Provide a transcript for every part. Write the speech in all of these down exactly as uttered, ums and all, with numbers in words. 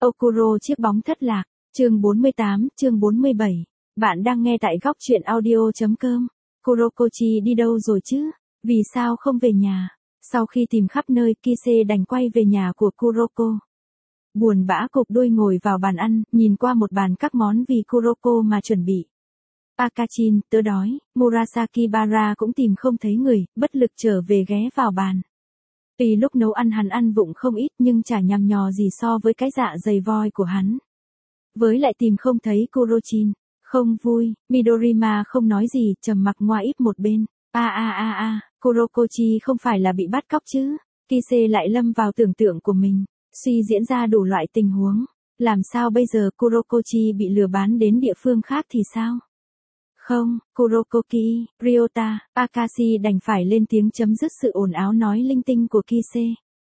Okuro chiếc bóng thất lạc, chương bốn mươi tám, chương bốn mươi bảy. Bạn đang nghe tại góc truyện audio.com. Kurokochi đi đâu rồi chứ? Vì sao không về nhà? Sau khi tìm khắp nơi, Kise đành quay về nhà của Kuroko. Buồn bã cụp đuôi ngồi vào bàn ăn, nhìn qua một bàn các món vì Kuroko mà chuẩn bị. Akachin, tớ đói. Murasaki Bara cũng tìm không thấy người, bất lực trở về ghé vào bàn. Tuy lúc nấu ăn hắn ăn vụng không ít nhưng chả nhằm nhò gì so với cái dạ dày voi của hắn. Với lại tìm không thấy Kurochin, không vui. Midorima không nói gì, trầm mặc ngoa ít một bên. A a a a, Kurokochi không phải là bị bắt cóc chứ? Kise lại lâm vào tưởng tượng của mình, suy diễn ra đủ loại tình huống. Làm sao bây giờ Kurokochi bị lừa bán đến địa phương khác thì sao? Không, Kurokoki, Ryota, Akashi đành phải lên tiếng chấm dứt sự ồn ào nói linh tinh của Kise.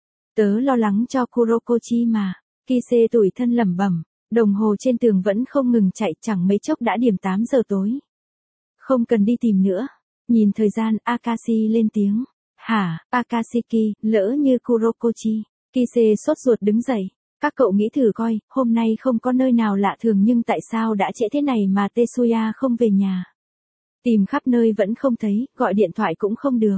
Tớ lo lắng cho Kurokochi mà. Kise tủi thân lẩm bẩm, đồng hồ trên tường vẫn không ngừng chạy, chẳng mấy chốc đã điểm tám giờ tối. Không cần đi tìm nữa. Nhìn thời gian, Akashi lên tiếng. Hả, Akashiki, lỡ như Kurokochi. Kise sốt ruột đứng dậy. Các cậu nghĩ thử coi, hôm nay không có nơi nào lạ thường nhưng tại sao đã trễ thế này mà Tetsuya không về nhà? Tìm khắp nơi vẫn không thấy, gọi điện thoại cũng không được.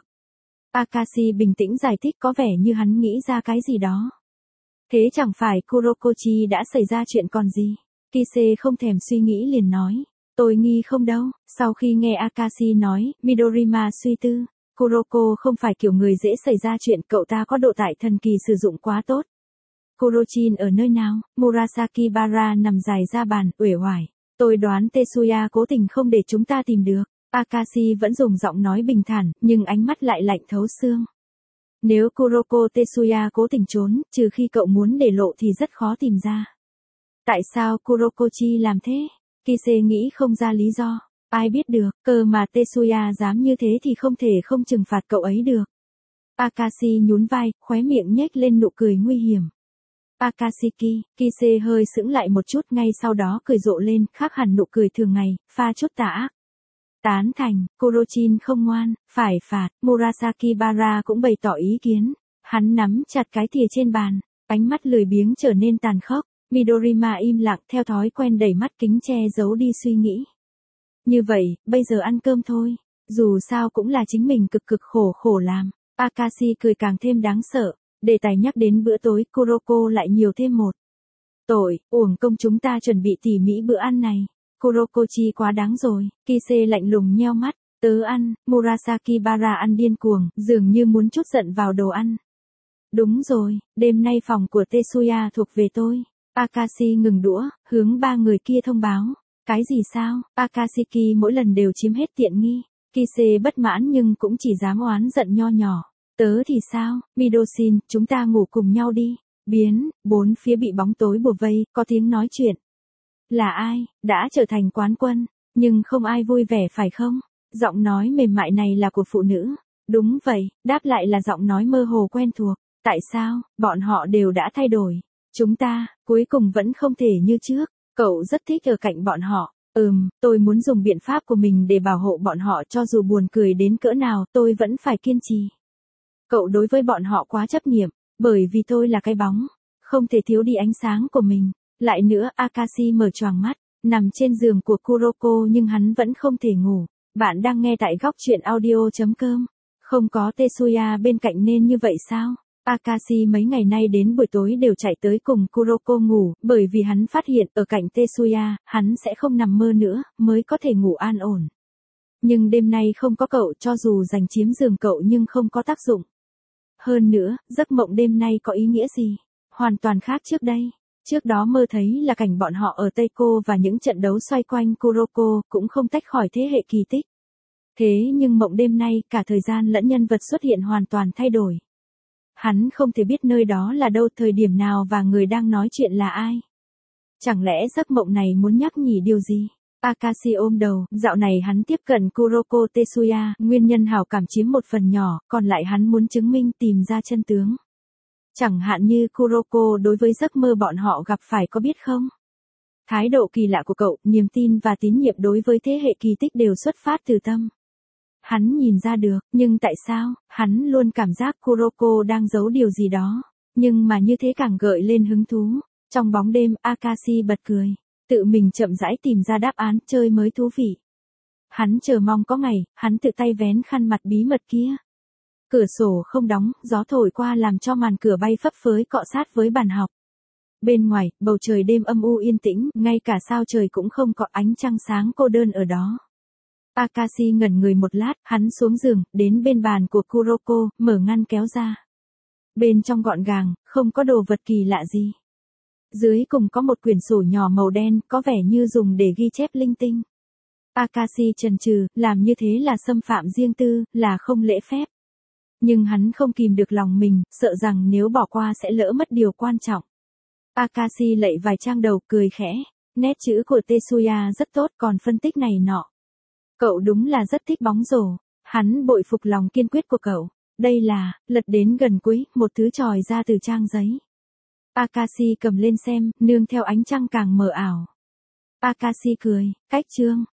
Akashi bình tĩnh giải thích, có vẻ như hắn nghĩ ra cái gì đó. Thế chẳng phải Kurokochi đã xảy ra chuyện còn gì? Kise không thèm suy nghĩ liền nói. Tôi nghi không đâu. Sau khi nghe Akashi nói, Midorima suy tư. Kuroko không phải kiểu người dễ xảy ra chuyện, cậu ta có độ tại thần kỳ sử dụng quá tốt. Kurochin ở nơi nào? Murasaki Bara nằm dài ra bàn, uể oải. Tôi đoán Tetsuya cố tình không để chúng ta tìm được. Akashi vẫn dùng giọng nói bình thản, nhưng ánh mắt lại lạnh thấu xương. Nếu Kuroko Tetsuya cố tình trốn, trừ khi cậu muốn để lộ thì rất khó tìm ra. Tại sao Kurokochi làm thế? Kise nghĩ không ra lý do. Ai biết được, cơ mà Tetsuya dám như thế thì không thể không trừng phạt cậu ấy được. Akashi nhún vai, khóe miệng nhếch lên nụ cười nguy hiểm. Akashiki, Kise hơi sững lại một chút, ngay sau đó cười rộ lên, khác hẳn nụ cười thường ngày, pha chút tà ác. Tán thành, Kurochin không ngoan, phải phạt. Murasaki Bara cũng bày tỏ ý kiến. Hắn nắm chặt cái thìa trên bàn, ánh mắt lười biếng trở nên tàn khốc. Midorima im lặng, theo thói quen đẩy mắt kính che giấu đi suy nghĩ. Như vậy, bây giờ ăn cơm thôi. Dù sao cũng là chính mình cực cực khổ khổ làm. Akashi cười càng thêm đáng sợ. Đề tài nhắc đến bữa tối, Kuroko lại nhiều thêm một tội, uổng công chúng ta chuẩn bị tỉ mỉ bữa ăn này. Kurokochi quá đáng rồi. Kise lạnh lùng nheo mắt. Tớ ăn. Murasaki Bara ăn điên cuồng, dường như muốn trút giận vào đồ ăn. Đúng rồi, đêm nay phòng của Tetsuya thuộc về tôi. Akashi ngừng đũa, hướng ba người kia thông báo. Cái gì sao? Akashiki mỗi lần đều chiếm hết tiện nghi. Kise bất mãn nhưng cũng chỉ dám oán giận nho nhỏ. Tớ thì sao? Midoshin, chúng ta ngủ cùng nhau đi. Biến, bốn phía bị bóng tối bủa vây, có tiếng nói chuyện. Là ai? Đã trở thành quán quân, nhưng không ai vui vẻ phải không? Giọng nói mềm mại này là của phụ nữ. Đúng vậy, đáp lại là giọng nói mơ hồ quen thuộc. Tại sao? Bọn họ đều đã thay đổi. Chúng ta, cuối cùng vẫn không thể như trước. Cậu rất thích ở cạnh bọn họ. Ừm, tôi muốn dùng biện pháp của mình để bảo hộ bọn họ, cho dù buồn cười đến cỡ nào tôi vẫn phải kiên trì. Cậu đối với bọn họ quá chấp niệm, bởi vì tôi là cái bóng, không thể thiếu đi ánh sáng của mình. Lại nữa, Akashi mở choàng mắt, nằm trên giường của Kuroko nhưng hắn vẫn không thể ngủ. Bạn đang nghe tại góc truyện audio.com. Không có Tetsuya bên cạnh nên như vậy sao? Akashi mấy ngày nay đến buổi tối đều chạy tới cùng Kuroko ngủ, bởi vì hắn phát hiện ở cạnh Tetsuya, hắn sẽ không nằm mơ nữa, mới có thể ngủ an ổn. Nhưng đêm nay không có cậu, cho dù giành chiếm giường cậu nhưng không có tác dụng. Hơn nữa, giấc mộng đêm nay có ý nghĩa gì? Hoàn toàn khác trước đây. Trước đó mơ thấy là cảnh bọn họ ở Teiko và những trận đấu xoay quanh Kuroko, cũng không tách khỏi thế hệ kỳ tích. Thế nhưng mộng đêm nay, cả thời gian lẫn nhân vật xuất hiện hoàn toàn thay đổi. Hắn không thể biết nơi đó là đâu, thời điểm nào và người đang nói chuyện là ai. Chẳng lẽ giấc mộng này muốn nhắc nhỉ điều gì? Akashi ôm đầu, dạo này hắn tiếp cận Kuroko Tetsuya, nguyên nhân hảo cảm chiếm một phần nhỏ, còn lại hắn muốn chứng minh, tìm ra chân tướng. Chẳng hạn như Kuroko đối với giấc mơ bọn họ gặp phải có biết không? Thái độ kỳ lạ của cậu, niềm tin và tín nhiệm đối với thế hệ kỳ tích đều xuất phát từ tâm. Hắn nhìn ra được, nhưng tại sao, hắn luôn cảm giác Kuroko đang giấu điều gì đó. Nhưng mà như thế càng gợi lên hứng thú. Trong bóng đêm, Akashi bật cười. Tự mình chậm rãi tìm ra đáp án, chơi mới thú vị. Hắn chờ mong có ngày, hắn tự tay vén khăn mặt bí mật kia. Cửa sổ không đóng, gió thổi qua làm cho màn cửa bay phấp phới cọ sát với bàn học. Bên ngoài, bầu trời đêm âm u yên tĩnh, ngay cả sao trời cũng không có, ánh trăng sáng cô đơn ở đó. Akashi ngẩn người một lát, hắn xuống giường, đến bên bàn của Kuroko, mở ngăn kéo ra. Bên trong gọn gàng, không có đồ vật kỳ lạ gì. Dưới cùng có một quyển sổ nhỏ màu đen, có vẻ như dùng để ghi chép linh tinh. Akashi chần chừ, làm như thế là xâm phạm riêng tư, là không lễ phép. Nhưng hắn không kìm được lòng mình, sợ rằng nếu bỏ qua sẽ lỡ mất điều quan trọng. Akashi lạy vài trang đầu, cười khẽ. Nét chữ của Tetsuya rất tốt, còn phân tích này nọ. Cậu đúng là rất thích bóng rổ. Hắn bội phục lòng kiên quyết của cậu. Đây là, lật đến gần cuối, một thứ tròi ra từ trang giấy. Akashi cầm lên xem, nương theo ánh trăng càng mờ ảo. Akashi cười, cách chương.